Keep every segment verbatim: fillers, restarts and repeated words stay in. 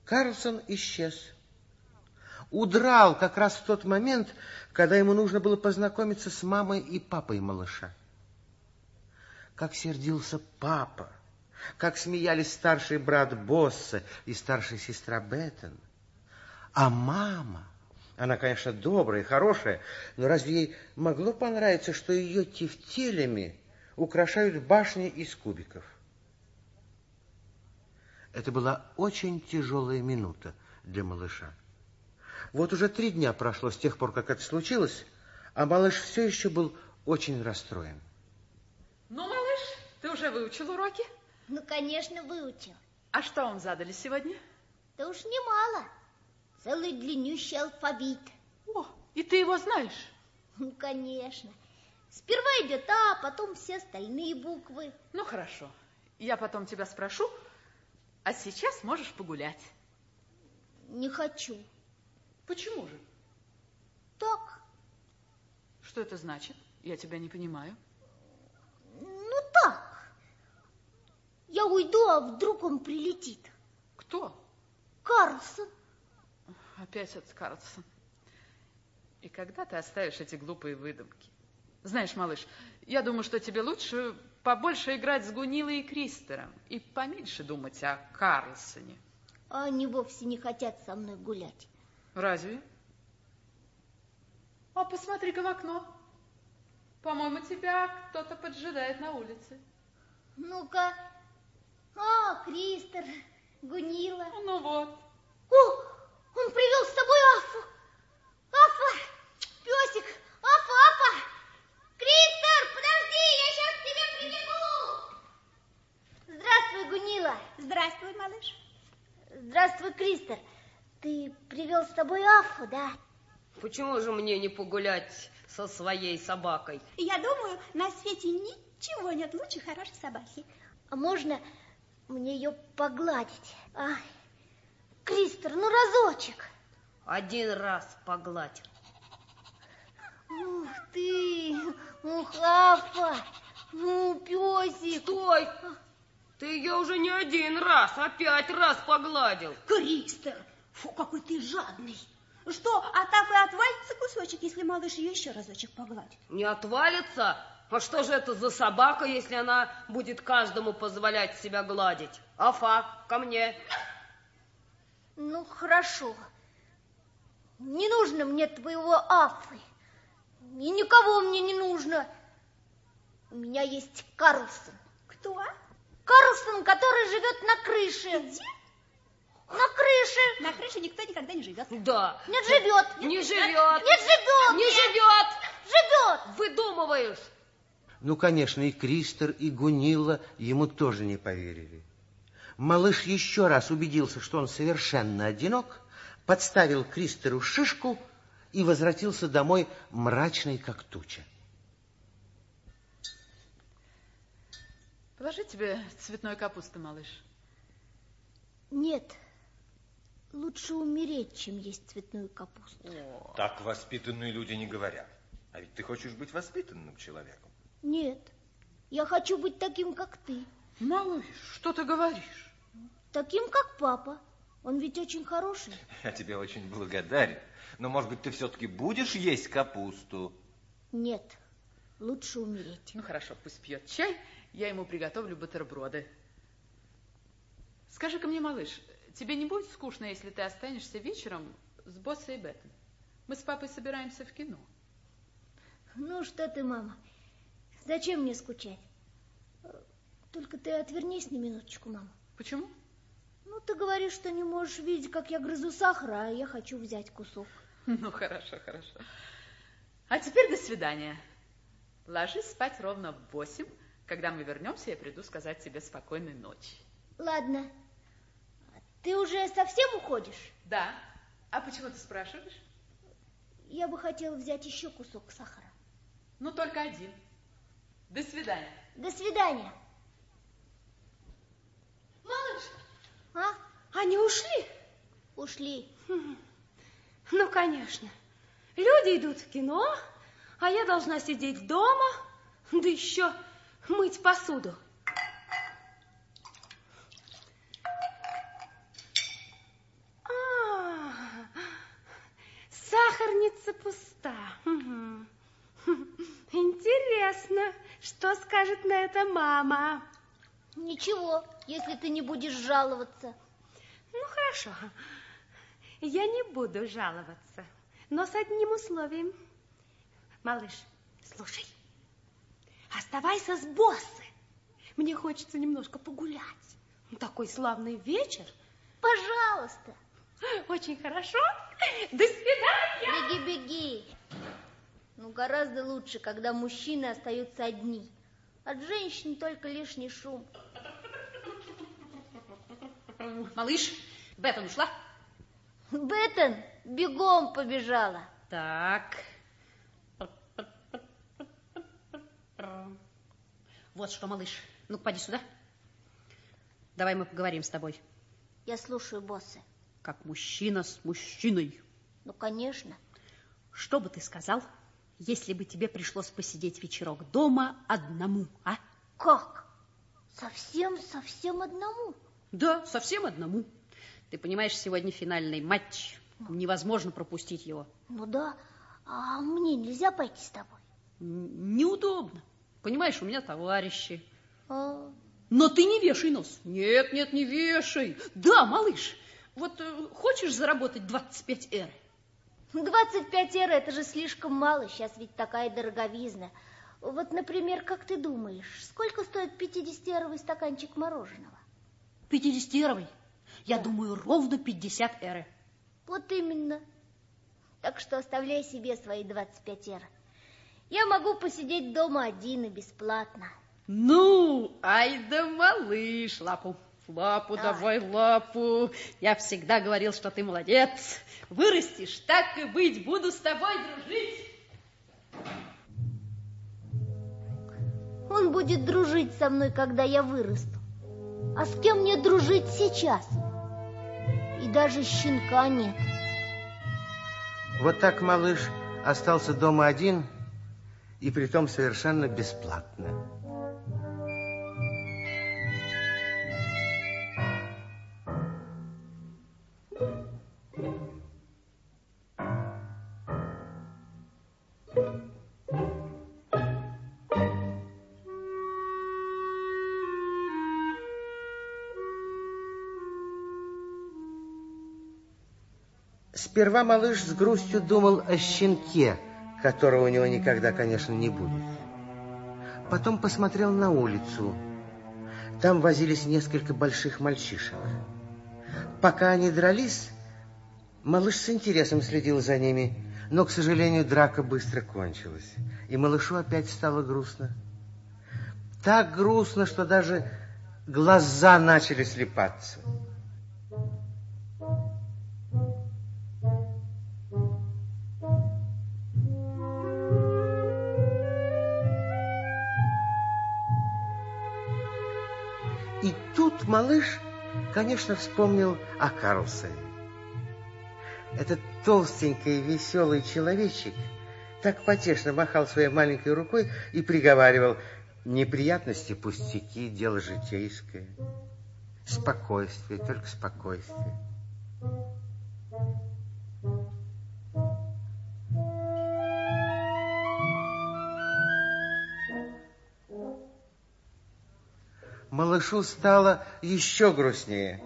Карлсон исчез. Удрал как раз в тот момент, когда ему нужно было познакомиться с мамой и папой малыша. Как сердился папа, как смеялись старший брат Боссе и старшая сестра Беттен. А мама, она, конечно, добрая и хорошая, но разве ей могло понравиться, что ее тефтелями украшают башни из кубиков? Это была очень тяжелая минута для малыша. Вот уже три дня прошло с тех пор, как это случилось, а малыш все еще был очень расстроен. Ну, малыш, ты уже выучил уроки? Ну, конечно, выучил. А что вам задали сегодня? Да уж немало. Целый длиннющий алфавит. О, и ты его знаешь? Ну, конечно. Сперва идет А, потом все остальные буквы. Ну, хорошо. Я потом тебя спрошу, а сейчас можешь погулять. Не хочу. Почему же? Так. Что это значит? Я тебя не понимаю. Ну, так. Я уйду, а вдруг он прилетит. Кто? Карлсон. Опять этот Карлсон. И когда ты оставишь эти глупые выдумки? Знаешь, малыш, я думаю, что тебе лучше побольше играть с Гунилой и Кристером и поменьше думать о Карлсоне. А они вовсе не хотят со мной гулять. Разве? А посмотри-ка в окно. По-моему, тебя кто-то поджидает на улице. Ну-ка. А, Кристер, Гунила. Ну вот. О, он привел с собой Афу. Афа, песик, Афа, Афа. Кристер, подожди, я сейчас к тебе прибегу. Здравствуй, Гунила. Здравствуй, малыш. Здравствуй, Кристер. Ты привел с собой Афу, да? Почему же мне не погулять со своей собакой? Я думаю, на свете ничего нет лучше хорошей собаки. А можно мне ее погладить? Ай, Кристер, ну разочек. Один раз погладь. Ух ты, ух, Афа, ну, песик. Стой! Ты ее уже не один раз, а пять раз погладил. Кристер, фу, какой ты жадный. Что, от Афы отвалится кусочек, если малыш ее еще разочек погладит? Не отвалится? А что же это за собака, если она будет каждому позволять себя гладить? Афа, ко мне. Ну, хорошо. Не нужно мне твоего Афы. И никого мне не нужно. У меня есть Карлсон. Кто? Карлсон, который живет на крыше. Где? На крыше. На крыше никто никогда не живет. Да. Нет, живет. Не живет. Нет, живет. Не живет. Живет. Выдумываешь. Ну, конечно, и Кристер, и Гунила ему тоже не поверили. Малыш еще раз убедился, что он совершенно одинок, подставил Кристеру шишку и возвратился домой мрачный, как туча. Положи тебе цветной капусты, малыш. Нет, лучше умереть, чем есть цветную капусту. О. Так воспитанные люди не говорят. А ведь ты хочешь быть воспитанным человеком. Нет, я хочу быть таким, как ты. Малыш, что ты говоришь? Таким, как папа. Он ведь очень хороший. Я тебе очень благодарен. Но, может быть, ты все-таки будешь есть капусту? Нет, лучше умереть. Ну, хорошо, пусть пьет чай, я ему приготовлю бутерброды. Скажи-ка мне, малыш, тебе не будет скучно, если ты останешься вечером с Боссой и Беттен? Мы с папой собираемся в кино. Ну, что ты, мама, зачем мне скучать? Только ты отвернись на минуточку, мама. Почему? Ну, ты говоришь, что не можешь видеть, как я грызу сахар, а я хочу взять кусок. Ну, хорошо, хорошо. А теперь до свидания. Ложись спать ровно в восемь. Когда мы вернемся, я приду сказать тебе спокойной ночи. Ладно. Ты уже совсем уходишь? Да. А почему ты спрашиваешь? Я бы хотела взять еще кусок сахара. Ну, только один. До свидания. До свидания. Малыш, А? они ушли? Ушли. Ну, конечно. Люди идут в кино, а я должна сидеть дома, да еще мыть посуду. пуста. Угу. Интересно, что скажет на это мама? Ничего, если ты не будешь жаловаться. Ну, хорошо. Я не буду жаловаться, но с одним условием. Малыш, слушай, оставайся с боссом. Мне хочется немножко погулять. Такой славный вечер. Пожалуйста. Очень хорошо. До свидания. Беги, беги. Ну, гораздо лучше, когда мужчины остаются одни. От женщин только лишний шум. Малыш, Беттон ушла? Беттон бегом побежала. Так. Вот что, малыш. Ну-ка, поди сюда. Давай мы поговорим с тобой. Я слушаю, боссы. Как мужчина с мужчиной. Ну, конечно. Что бы ты сказал, если бы тебе пришлось посидеть вечерок дома одному, а? Как? Совсем-совсем одному? Да, совсем одному. Ты понимаешь, сегодня финальный матч. Невозможно пропустить его. Ну да. А мне нельзя пойти с тобой? Н- неудобно. Понимаешь, у меня товарищи. А... Но ты не вешай нос. Нет, нет, не вешай. Да, малыш, вот э, хочешь заработать двадцать пять эр? двадцать пять эр, это же слишком мало. Сейчас ведь такая дороговизна. Вот, например, как ты думаешь, сколько стоит пятидесятиэровый стаканчик мороженого? пятидесятиэровый? Я Да. думаю, ровно пятьдесят эр. Вот именно. Так что оставляй себе свои двадцать пять эр. Я могу посидеть дома один и бесплатно. Ну, ай да малыш, лапу. Лапу, Давай. давай лапу. Я всегда говорил, что ты молодец. Вырастешь, так и быть, буду с тобой дружить. Он будет дружить со мной, когда я вырасту. А с кем мне дружить сейчас? И даже щенка нет. Вот так малыш остался дома один, и притом совершенно бесплатно. Сперва малыш с грустью думал о щенке, которого у него никогда, конечно, не будет. Потом посмотрел на улицу. Там возились несколько больших мальчишек. Пока они дрались, малыш с интересом следил за ними, но, к сожалению, драка быстро кончилась, и малышу опять стало грустно. Так грустно, что даже глаза начали слепаться. И тут малыш, конечно, вспомнил о Карлсоне. Этот толстенький веселый человечек так потешно махал своей маленькой рукой и приговаривал: неприятности, пустяки, дело житейское. Спокойствие, только спокойствие. Малышу стало еще грустнее.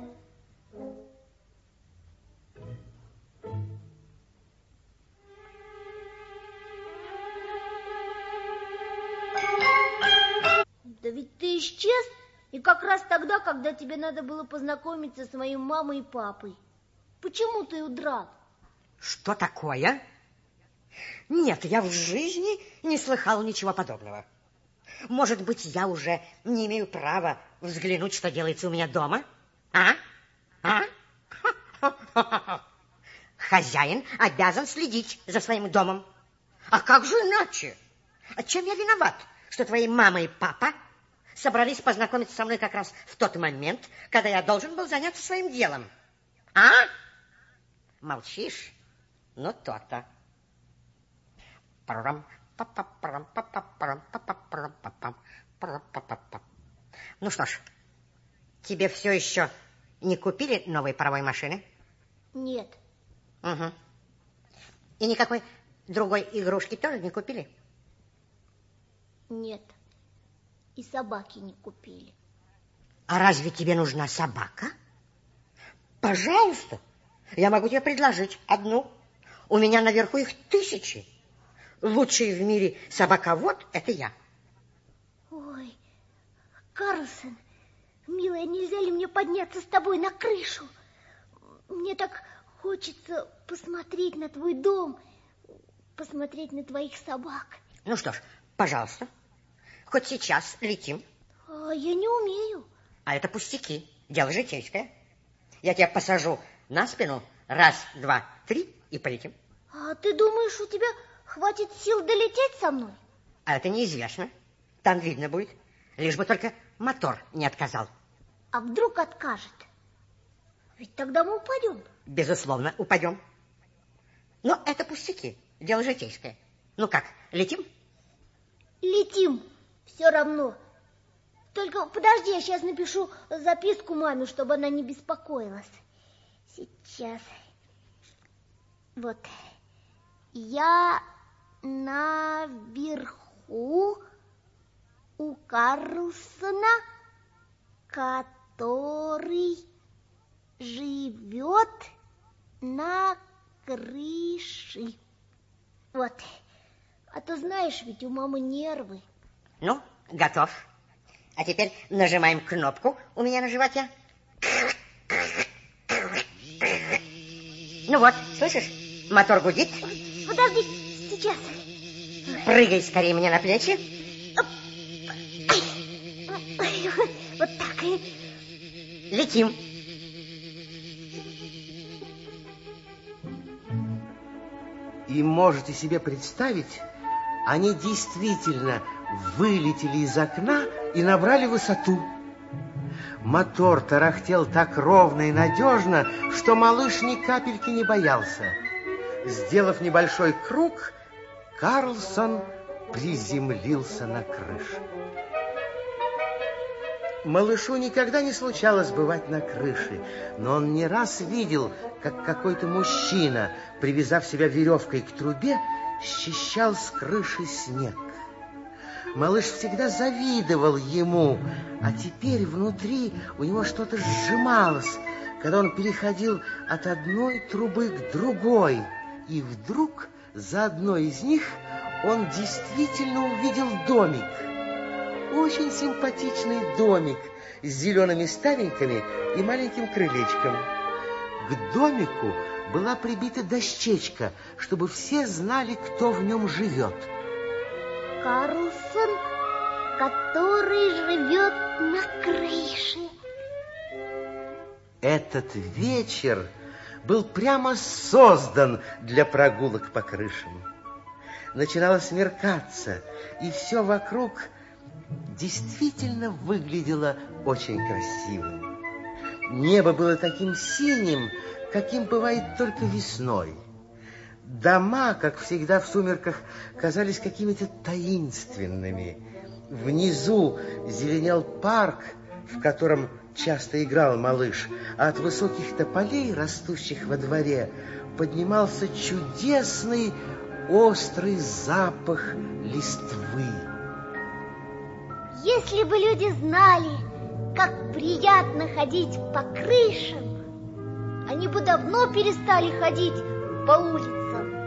Да ведь ты исчез, и как раз тогда, когда тебе надо было познакомиться с моей мамой и папой. Почему ты удрал? Что такое? Нет, я в жизни не слыхал ничего подобного. Может быть, я уже не имею права взглянуть, что делается у меня дома? А? А? Хозяин обязан следить за своим домом. А как же иначе? А чем я виноват, что твои мама и папа собрались познакомиться со мной как раз в тот момент, когда я должен был заняться своим делом? А? Молчишь? Ну, то-то. Ну что ж, тебе все еще не купили новой паровой машины? Нет. Угу. И никакой Другой игрушки тоже не купили? Нет, и собаки не купили. А разве тебе нужна собака? Пожалуйста, я могу тебе предложить одну. У меня наверху их тысячи. Лучший в мире собаковод – это я. Ой, Карлсон, милая, нельзя ли мне подняться с тобой на крышу? Мне так хочется посмотреть на твой дом, посмотреть на твоих собак. Ну что ж, пожалуйста, хоть сейчас летим. А я не умею. А это пустяки, дело житейское. Я тебя посажу на спину, раз, два, три, и полетим. А ты думаешь, у тебя хватит сил долететь со мной? А это неизвестно. Там видно будет, лишь бы только мотор не отказал. А вдруг откажет? Ведь тогда мы упадем. Безусловно, упадем. Но это пустяки, дело житейское. Ну как, летим? Летим, все равно. Только подожди, я сейчас напишу записку маме, чтобы она не беспокоилась. Сейчас. Вот. Я наверху у Карлсона, который живет на крыше. Вот. А то знаешь, ведь у мамы нервы. Ну, готов. А теперь нажимаем кнопку у меня на животе. Ну вот, слышишь? Мотор гудит. Подожди, сейчас. Прыгай скорее мне на плечи. Вот так. Летим. И можете себе представить, они действительно вылетели из окна и набрали высоту. Мотор тарахтел так ровно и надежно, что малыш ни капельки не боялся. Сделав небольшой круг, Карлсон приземлился на крышу. Малышу никогда не случалось бывать на крыше, но он не раз видел, как какой-то мужчина, привязав себя веревкой к трубе, счищал с крыши снег. Малыш всегда завидовал ему, а теперь внутри у него что-то сжималось, когда он переходил от одной трубы к другой, и вдруг за одной из них он действительно увидел домик. Очень симпатичный домик с зелеными ставеньками и маленьким крылечком. К домику была прибита дощечка, чтобы все знали, кто в нем живет. Карлсон, который живет на крыше. Этот вечер был прямо создан для прогулок по крышам. Начинало смеркаться, и все вокруг действительно выглядело очень красивым. Небо было таким синим, каким бывает только весной. Дома, как всегда в сумерках, казались какими-то таинственными. Внизу зеленел парк, в котором часто играл малыш, а от высоких тополей, растущих во дворе, поднимался чудесный острый запах листвы. Если бы люди знали, как приятно ходить по крышам, они бы давно перестали ходить по улицам.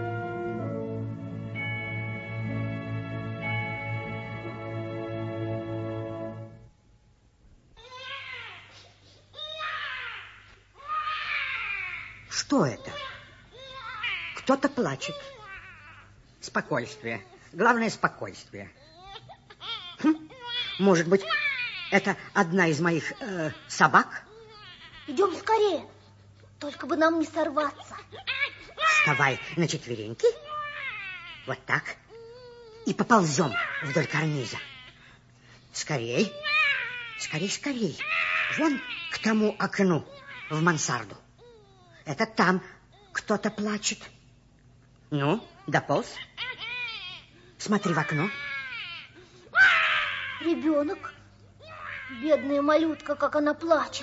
Что это? Кто-то плачет. Спокойствие. Главное, спокойствие. Хм? Может быть, это одна из моих э, собак? Идем скорее, только бы нам не сорваться. Вставай на четвереньки. Вот так. И поползем вдоль карниза. Скорей. Скорей, скорей. Вон к тому окну в мансарду. Это там кто-то плачет. Ну, дополз. Смотри в окно. Ребенок. Бедная малютка, как она плачет.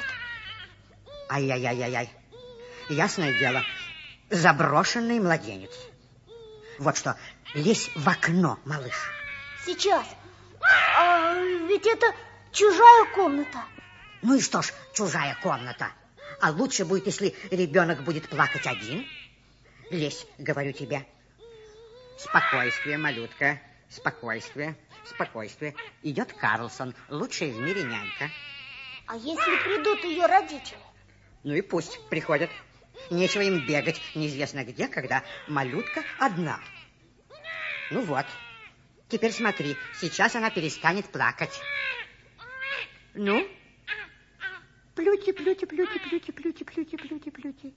Ай-яй-яй-яй-яй. Ясное дело, заброшенный младенец. Вот что, лезь в окно, малыш. Сейчас. А ведь это чужая комната. Ну и что ж, чужая комната. А лучше будет, если ребенок будет плакать один. Лезь, говорю тебе. Спокойствие, малютка. Спокойствие, спокойствие. Идет Карлсон, лучшая в мире нянька. А если придут ее родители? Ну и пусть приходят. Нечего им бегать неизвестно где, когда малютка одна. Ну вот. Теперь смотри, сейчас она перестанет плакать. Ну? Плюти, плюти, плюти, плюти, плюти, плюти, плюти, плюти.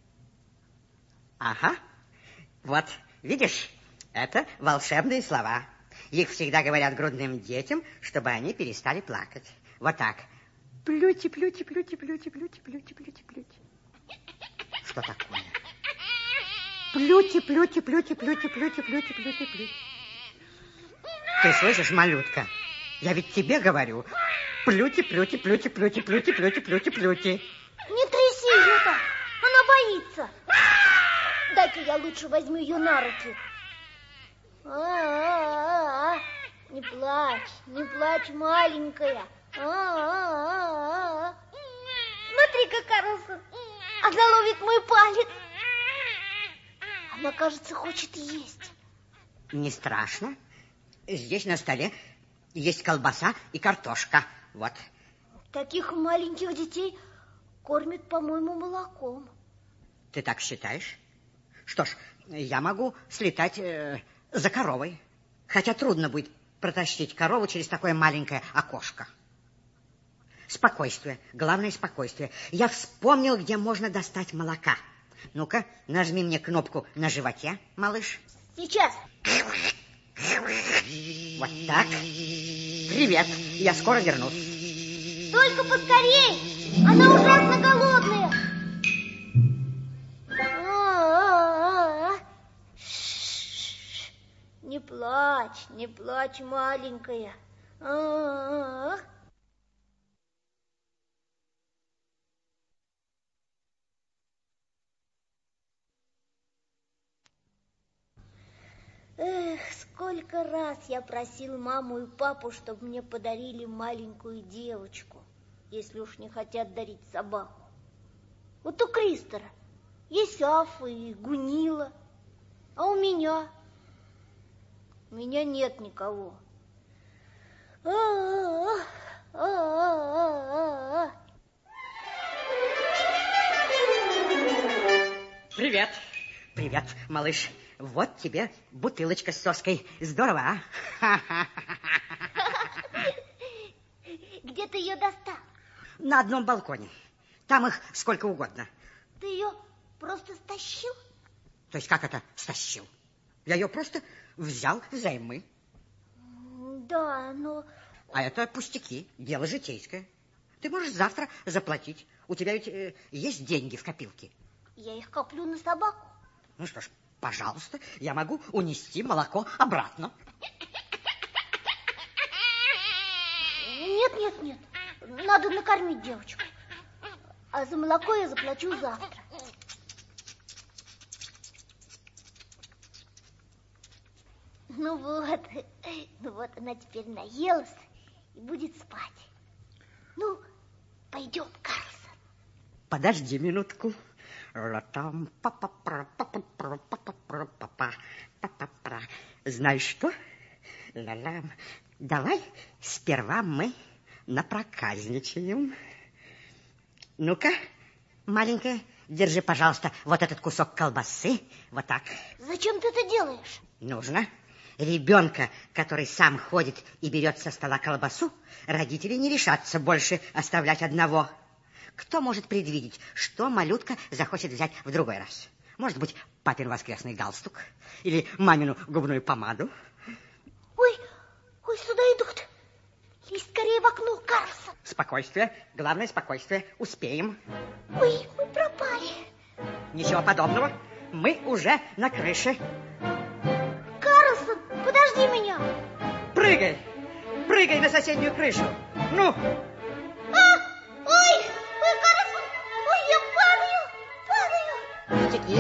Ага. Вот, видишь, это волшебные слова. Их всегда говорят грудным детям, чтобы они перестали плакать. Вот так. Плюти, плюти, плюти, плюти, плюти, плюти, плюти, плюти. Что такое? Плюти, плюти, плюти, плюти, плюти, плюти, плюти, плюти. Ты слышишь, малютка? Я ведь тебе говорю. Плюти, плюти, плюти, плюти, плюти, плюти, плюти, плюти. Не тряси ее так, она боится. Дай-ка я лучше возьму ее на руки. А-а-а-а. Не плачь, не плачь, маленькая. А-а-а-а. Смотри-ка, Карлсон, она ловит мой палец. Она, кажется, хочет есть. Не страшно. Здесь на столе есть колбаса и картошка. Вот. Таких маленьких детей кормят, по-моему, молоком. Ты так считаешь? Что ж, я могу слетать э, за коровой. Хотя трудно будет протащить корову через такое маленькое окошко. Спокойствие. Главное спокойствие. Я вспомнил, где можно достать молока. Ну-ка, нажми мне кнопку на животе, малыш. Сейчас. Вот так. Привет, я скоро вернусь. Только поскорей, она ужасно голодная. А-а-а-а. Не плачь, не плачь, маленькая. А-а-а. Эх, сколько раз я просил маму и папу, чтобы мне подарили маленькую девочку, если уж не хотят дарить собаку. Вот у Кристера есть Афа и Гунила, а у меня... У меня нет никого. А-а-а, а-а-а-а. Привет. Привет, малыш. Вот тебе бутылочка с соской. Здорово, а? Где ты ее достал? На одном балконе. Там их сколько угодно. Ты ее просто стащил? То есть как это стащил? Я ее просто взял взаймы. Да, но... А это пустяки, дело житейское. Ты можешь завтра заплатить. У тебя ведь э, есть деньги в копилке. Я их коплю на собаку. Ну что ж, пожалуйста, я могу унести молоко обратно. Нет, нет, нет. Надо накормить девочку. А за молоко я заплачу завтра. Ну вот, ну вот она теперь наелась и будет спать. Ну, пойдем, Карлсон. Подожди минутку. Знаешь что? Давай сперва мы напроказничаем. Ну-ка, маленькая, держи, пожалуйста, вот этот кусок колбасы. Вот так. Зачем ты это делаешь? Нужно. Ребенка, который сам ходит и берет со стола колбасу, родители не решатся больше оставлять одного. Кто может предвидеть, что малютка захочет взять в другой раз? Может быть, папин воскресный галстук? Или мамину губную помаду? Ой, ой, сюда идут. Лезь скорее в окно, Карлсон. Спокойствие. Главное, спокойствие. Успеем. Ой, мы пропали. Ничего подобного. Мы уже на крыше. Карлсон, подожди меня. Прыгай. Прыгай на соседнюю крышу. Ну. А, ой, ой, Карлсон, ой, я падаю, падаю. Пустяки.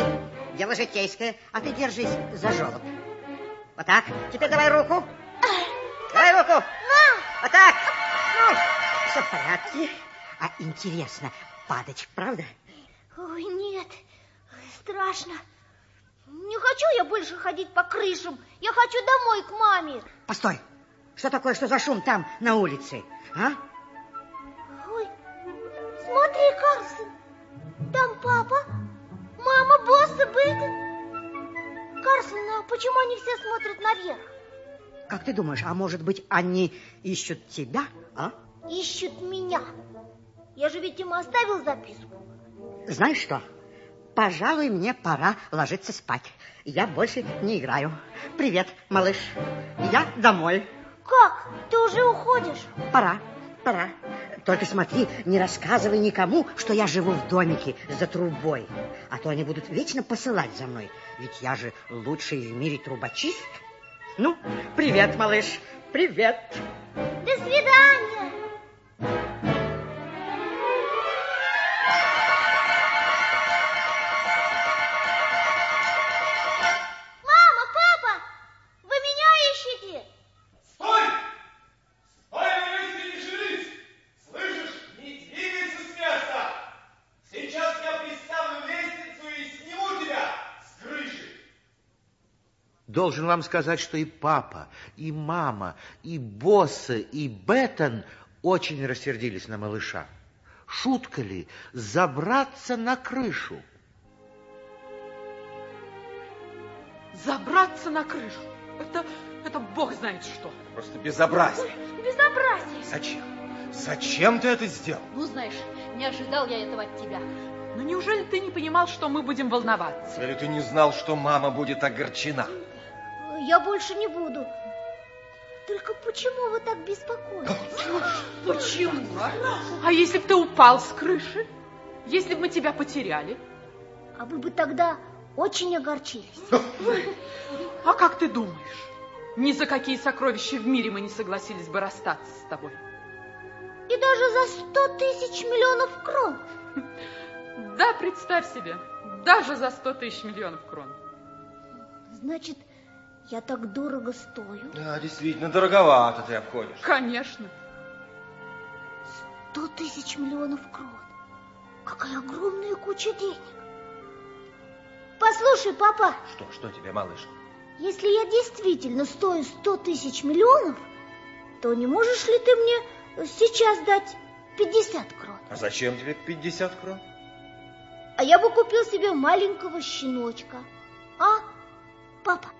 дело житейское, а ты держись за желоб. Вот так. Теперь давай руку. Давай руку. Вот так. Ну, все в порядке. А интересно, падать, правда? Ой, нет, страшно. Не хочу я больше ходить по крышам. Я хочу домой к маме. Постой. Что такое, что за шум там, на улице? А? Ой, смотри, Карлсон. Там папа, мама, босс и Бейтон. Карлсон, а почему они все смотрят наверх? Как ты думаешь, а может быть, они ищут тебя, а? Ищут меня. Я же ведь им оставил записку. Знаешь что? Пожалуй, мне пора ложиться спать. Я больше не играю. Привет, малыш. Я домой. Как? Ты уже уходишь? Пора, пора. Только смотри, не рассказывай никому, что я живу в домике за трубой. А то они будут вечно посылать за мной. Ведь я же лучший в мире трубочист. Ну, привет, малыш. Привет. До свидания. Мама, папа, вы меня ищете? Стой! Стой, если не шевелись! Слышишь? Не двигайся с места! Сейчас я приставлю лестницу и сниму тебя с крыши! Должен вам сказать, что и папа, и мама, и боссы, и Беттон очень рассердились на малыша. Шутка ли забраться на крышу? Забраться на крышу? Это, это бог знает что. Просто безобразие. Безобразие. Зачем? Зачем ты это сделал? Ну, знаешь, не ожидал я этого от тебя. Ну, неужели ты не понимал, что мы будем волноваться? Или ты не знал, что мама будет огорчена? Я больше не буду. Только почему вы так беспокоитесь? Почему? А если бы ты упал с крыши? Если бы мы тебя потеряли? А вы бы тогда очень огорчились. А как ты думаешь? Ни за какие сокровища в мире мы не согласились бы расстаться с тобой. И даже за сто тысяч миллионов крон. Да, представь себе, даже за сто тысяч миллионов крон. Значит, я так дорого стою? Да, действительно, дороговато ты обходишь. Конечно. Сто тысяч миллионов крон. Какая огромная куча денег. Послушай, папа. Что, что тебе, малыш? Если я действительно стою сто тысяч миллионов, то не можешь ли ты мне сейчас дать пятьдесят крон? А зачем тебе пятьдесят крон? А я бы купил себе маленького щеночка. А, папа?